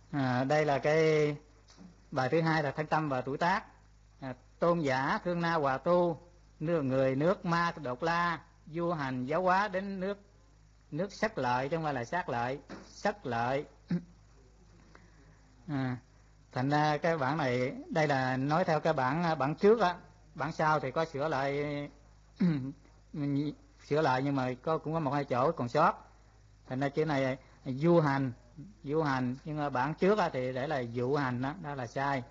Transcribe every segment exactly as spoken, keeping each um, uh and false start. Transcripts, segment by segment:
À, đây là cái bài thứ hai là thân tâm và tuổi tác. À, tôn giả Thương Na Hòa Tu, nước người nước Ma Đột La, du hành giáo hóa đến nước nước Sắc Lợi, chứ không phải là Sát Lợi, Sắc Lợi. À, thành ra cái bản này đây là nói theo cái bản bản trước á, bản sau thì có sửa lại sửa lại nhưng mà có cũng có một hai chỗ còn sót. Thành ra chữ này du hành du hành nhưng mà bản trước á, thì để là dụ hành đó, đó là sai.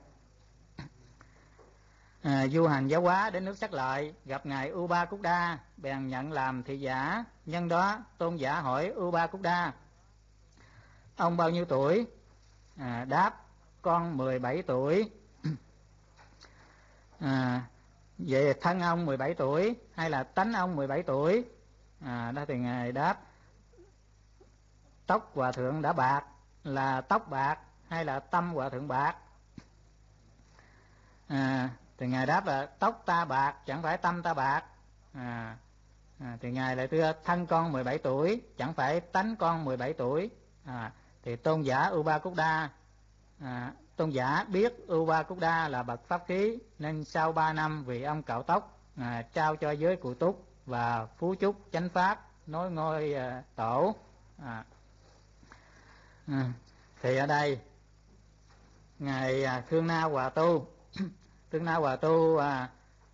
À, du hành giáo hóa đến nước Sắc Lợi, gặp ngài Uba Cúc Đa, bèn nhận làm thị giả. Nhân đó tôn giả hỏi Uba Cúc Đa: ông bao nhiêu tuổi? À, đáp: con mười bảy tuổi. À, vậy thân ông mười bảy tuổi hay là tánh ông mười bảy tuổi? À, đó thì ngài đáp: tóc hòa thượng đã bạc, là tóc bạc hay là tâm hòa thượng bạc? À, thì ngài đáp là tóc ta bạc, chẳng phải tâm ta bạc. À, à, thì ngài lại thưa: thân con mười bảy tuổi, chẳng phải tánh con mười bảy tuổi. À, thì tôn giả Uba Cúc Đa, à, tôn giả biết Uba Cúc Đa là bậc pháp khí, nên sau ba năm vì ông cạo tóc, à, trao cho giới Cụ Túc và Phú Chúc chánh pháp nối ngôi à, tổ. À, à, thì ở đây ngài à, Thương Na Hòa Tu Thương Na Hòa Tu à,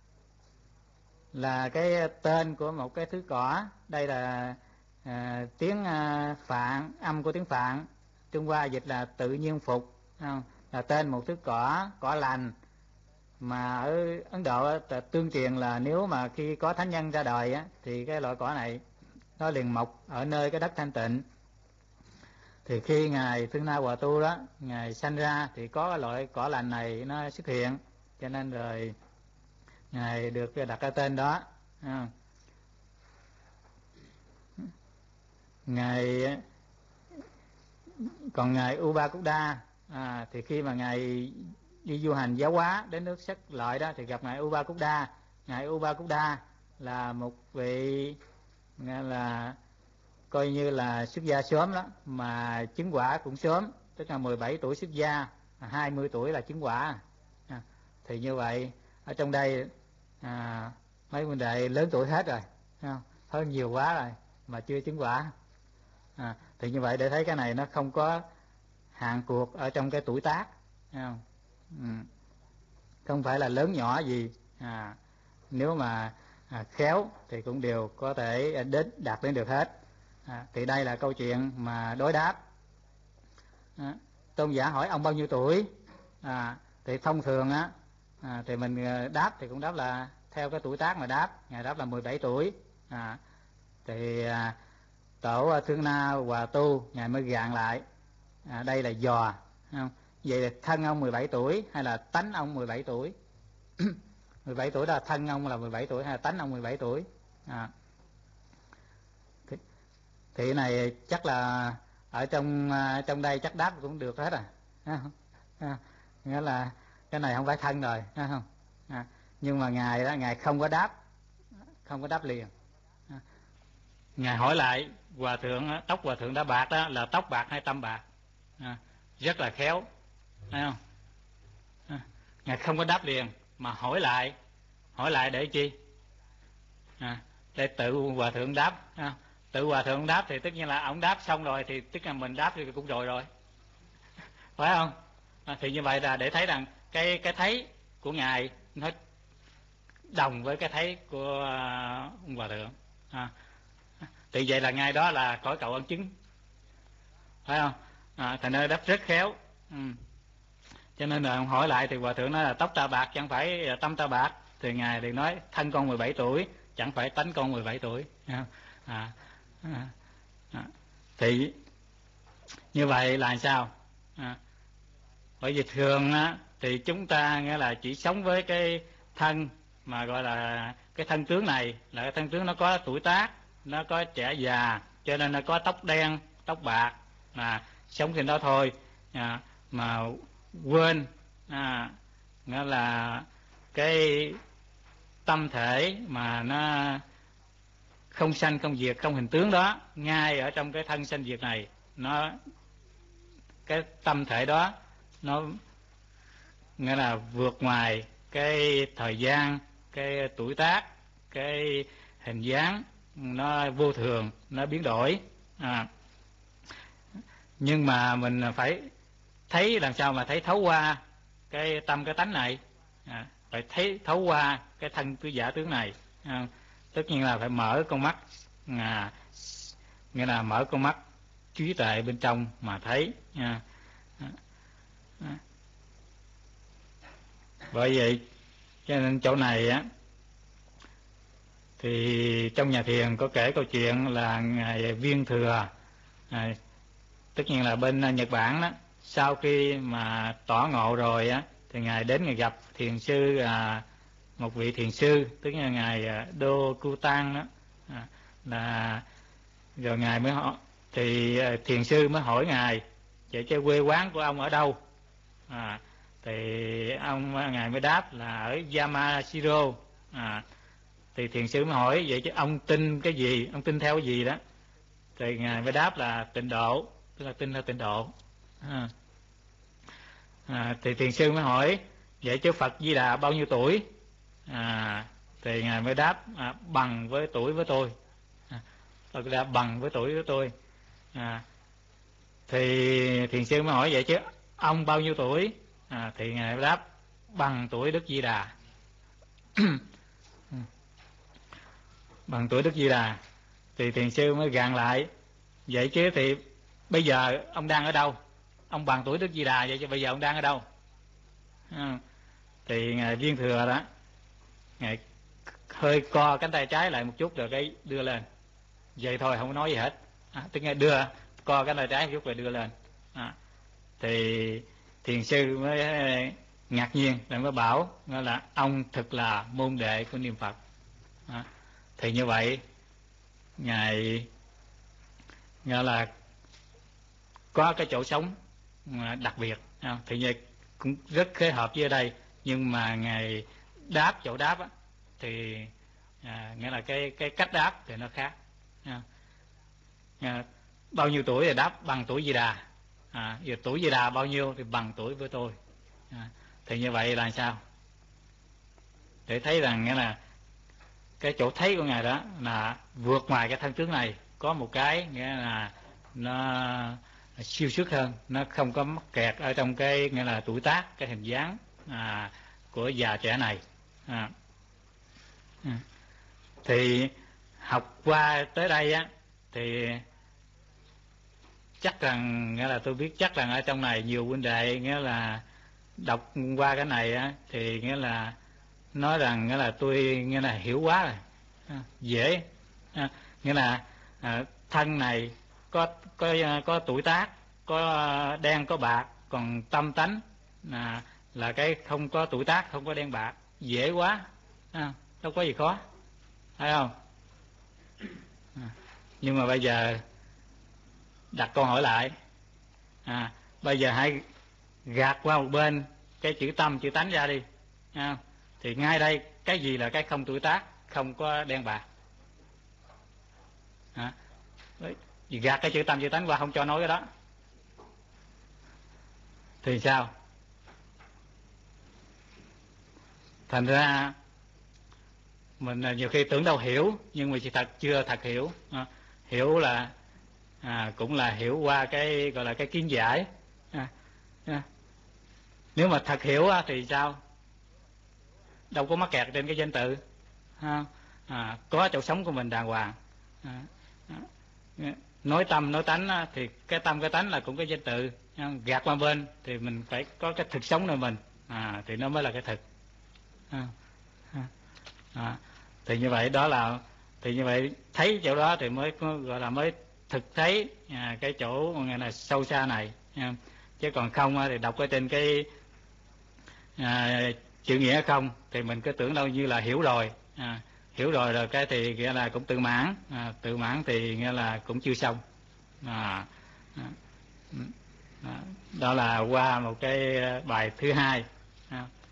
là cái tên của một cái thứ cỏ. Đây là à, tiếng à, Phạn, âm của tiếng Phạn, Trung Hoa dịch là tự nhiên phục, không? Là tên một thứ cỏ, cỏ lành, mà ở Ấn Độ tương truyền là nếu mà khi có thánh nhân ra đời á, thì cái loại cỏ này nó liền mọc ở nơi cái đất thanh tịnh. Thì khi ngài Thương Na Hòa Tu đó, ngài sanh ra thì có cái loại cỏ lành này nó xuất hiện, cho nên rồi ngài được đặt cái tên đó. À, ngài còn ngài Uba Cúc Đa, à, thì khi mà ngài đi du hành giáo hóa đến nước Sắc Lợi đó, thì gặp ngài Uba Cúc Đa. Ngài Uba Cúc Đa là một vị nghe là coi như là xuất gia sớm đó, mà chứng quả cũng sớm, tức là mười bảy tuổi xuất gia, hai mươi tuổi là chứng quả. À, thì như vậy ở trong đây à, mấy huynh đệ lớn tuổi hết rồi, không? Hơn nhiều quá rồi mà chưa chứng quả. À, thì như vậy để thấy cái này nó không có hạn cuộc ở trong cái tuổi tác, không? Ừ. Không phải là lớn nhỏ gì, à, nếu mà à, khéo thì cũng đều có thể đến đạt đến được hết. À, thì đây là câu chuyện mà đối đáp. À, tôn giả hỏi ông bao nhiêu tuổi? À, thì thông thường á, à, thì mình đáp thì cũng đáp là theo cái tuổi tác mà đáp. Ngài đáp là mười bảy tuổi. À, thì à, tổ Thương Na Hòa Tu ngài mới gạn lại, à, đây là dò, không? Vậy là thân ông mười bảy tuổi hay là tánh ông mười bảy tuổi? mười bảy tuổi đó là thân ông là mười bảy tuổi hay là tánh ông mười bảy tuổi? À, thì, thì cái này chắc là ở trong trong đây chắc đáp cũng được hết à, à, nghĩa là cái này không phải thân rồi, thấy không? À, nhưng mà ngài đó ngài không có đáp, không có đáp liền. À, ngài hỏi lại hòa thượng, tóc hòa thượng đã bạc đó là tóc bạc hay tâm bạc? À, rất là khéo, thấy không? À, ngài không có đáp liền mà hỏi lại, hỏi lại để chi? À, để tự hòa thượng đáp. À, tự hòa thượng đáp thì tất nhiên là ông đáp xong rồi thì tức là mình đáp thì cũng rồi rồi, phải không? À, thì như vậy là để thấy rằng cái cái thấy của ngài nó đồng với cái thấy của ông hòa thượng. À, thì vậy là ngay đó là cõi cầu ân chứng, phải không? À, thành ra đáp rất khéo. Ừ. Cho nên là ông hỏi lại thì hòa thượng nói là tóc ta bạc chẳng phải tâm ta bạc. Thì ngài liền nói thân con mười bảy tuổi chẳng phải tánh con mười bảy tuổi. À, à, à, thì như vậy là sao? À, bởi vì thường á, thì chúng ta nghĩa là chỉ sống với cái thân mà gọi là cái thân tướng này, là cái thân tướng nó có tuổi tác, nó có trẻ già, cho nên nó có tóc đen tóc bạc, mà sống trên đó thôi. À, mà quên à, nghĩa là cái tâm thể mà nó không sanh không diệt không hình tướng đó, ngay ở trong cái thân sanh diệt này nó cái tâm thể đó nó nghĩa là vượt ngoài cái thời gian, cái tuổi tác, cái hình dáng, nó vô thường, nó biến đổi. À, nhưng mà mình phải thấy làm sao mà thấy thấu qua cái tâm cái tánh này, à, phải thấy thấu qua cái thân của giả tướng này. À, tất nhiên là phải mở con mắt, à, nghĩa là mở con mắt trí tuệ bên trong mà thấy. À, à, à. Bởi vậy cho nên chỗ này á thì trong nhà thiền có kể câu chuyện là ngài Viên Thừa, à, tất nhiên là bên Nhật Bản đó, sau khi mà tỏ ngộ rồi á thì ngài đến ngài gặp thiền sư, à, một vị thiền sư, tức là ngài Đô Cu Tăng đó, à, là rồi ngài mới hỏi, thì thiền sư mới hỏi ngài vậy cái quê quán của ông ở đâu. À, thì ông ngài mới đáp là ở Yamashiro. À, thì thiền sư mới hỏi vậy chứ ông tin cái gì, ông tin theo cái gì đó. Thì ngài mới đáp là tịnh độ, tức là tin theo tịnh độ. À, à, thì thiền sư mới hỏi vậy chứ Phật Di Đà bao nhiêu tuổi. À, thì ngài mới đáp à, bằng với tuổi với tôi. À, Phật Di Đà bằng với tuổi với tôi. À, thì thiền sư mới hỏi vậy chứ ông bao nhiêu tuổi. À, thì ngài mới đáp bằng tuổi Đức Di Đà. Bằng tuổi Đức Di Đà. Thì thiền sư mới gạn lại vậy chứ thì bây giờ ông đang ở đâu, ông bằng tuổi Đức Di Đà vậy chứ bây giờ ông đang ở đâu. À, thì ngài Viên Thừa đó, ngài hơi co cánh tay trái lại một chút rồi cái đưa lên vậy thôi, không có nói gì hết. À, tức nghe đưa co cánh tay trái một chút rồi đưa lên. À, thì thiền sư mới ngạc nhiên rồi mới bảo là ông thực là môn đệ của niệm Phật. À, thì như vậy ngài nghĩa là có cái chỗ sống đặc biệt. À, thì như cũng rất khế hợp với ở đây, nhưng mà ngài đáp chỗ đáp á, thì à, nghĩa là cái cái cách đáp thì nó khác. À, à, bao nhiêu tuổi thì đáp bằng tuổi Di Đà. À, giờ tuổi Di Đà bao nhiêu thì bằng tuổi với tôi. À, thì như vậy là sao, để thấy rằng nghĩa là cái chỗ thấy của ngài đó là vượt ngoài cái thân tướng này, có một cái nghĩa là nó siêu xuất hơn, nó không có mắc kẹt ở trong cái nghĩa là tuổi tác, cái hình dáng à, của già trẻ này. À, thì học qua tới đây á thì chắc rằng nghĩa là tôi biết chắc rằng ở trong này nhiều huynh đệ nghĩa là đọc qua cái này á thì nghĩa là nói rằng nghĩa là tôi nghĩa là hiểu quá rồi. À, dễ. À, nghĩa là à, thân này có có có tuổi tác, có đen có bạc, còn tâm tánh là là cái không có tuổi tác, không có đen bạc, dễ quá. À, đâu có gì khó, phải không? À, nhưng mà bây giờ đặt câu hỏi lại, à, bây giờ hãy gạt qua một bên cái chữ tâm chữ tánh ra đi. À, thì ngay đây cái gì là cái không tuổi tác, không có đen bạc. À, gạt cái chữ tâm chữ tánh qua, không cho nói cái đó thì sao? Thành ra mình nhiều khi tưởng đâu hiểu, nhưng mà chỉ thật chưa thật hiểu. À, hiểu là à, cũng là hiểu qua cái gọi là cái kiến giải. À, à, nếu mà thật hiểu thì sao, đâu có mắc kẹt trên cái danh tự. À, à, có chỗ sống của mình đàng hoàng. À, à, nói tâm nói tánh thì cái tâm cái tánh là cũng cái danh tự, gạt qua bên thì mình phải có cái thực sống nơi mình, à, thì nó mới là cái thực. À, à, à, thì như vậy đó là thì như vậy thấy chỗ đó thì mới có, gọi là mới thực thấy à, cái chỗ nghe là sâu xa này. À, chứ còn không thì đọc ở trên cái à, chữ nghĩa không thì mình cứ tưởng đâu như là hiểu rồi. À, hiểu rồi rồi cái thì nghĩa là cũng tự mãn. À, tự mãn thì nghĩa là cũng chưa xong. À, à, đó là qua một cái bài thứ hai. À,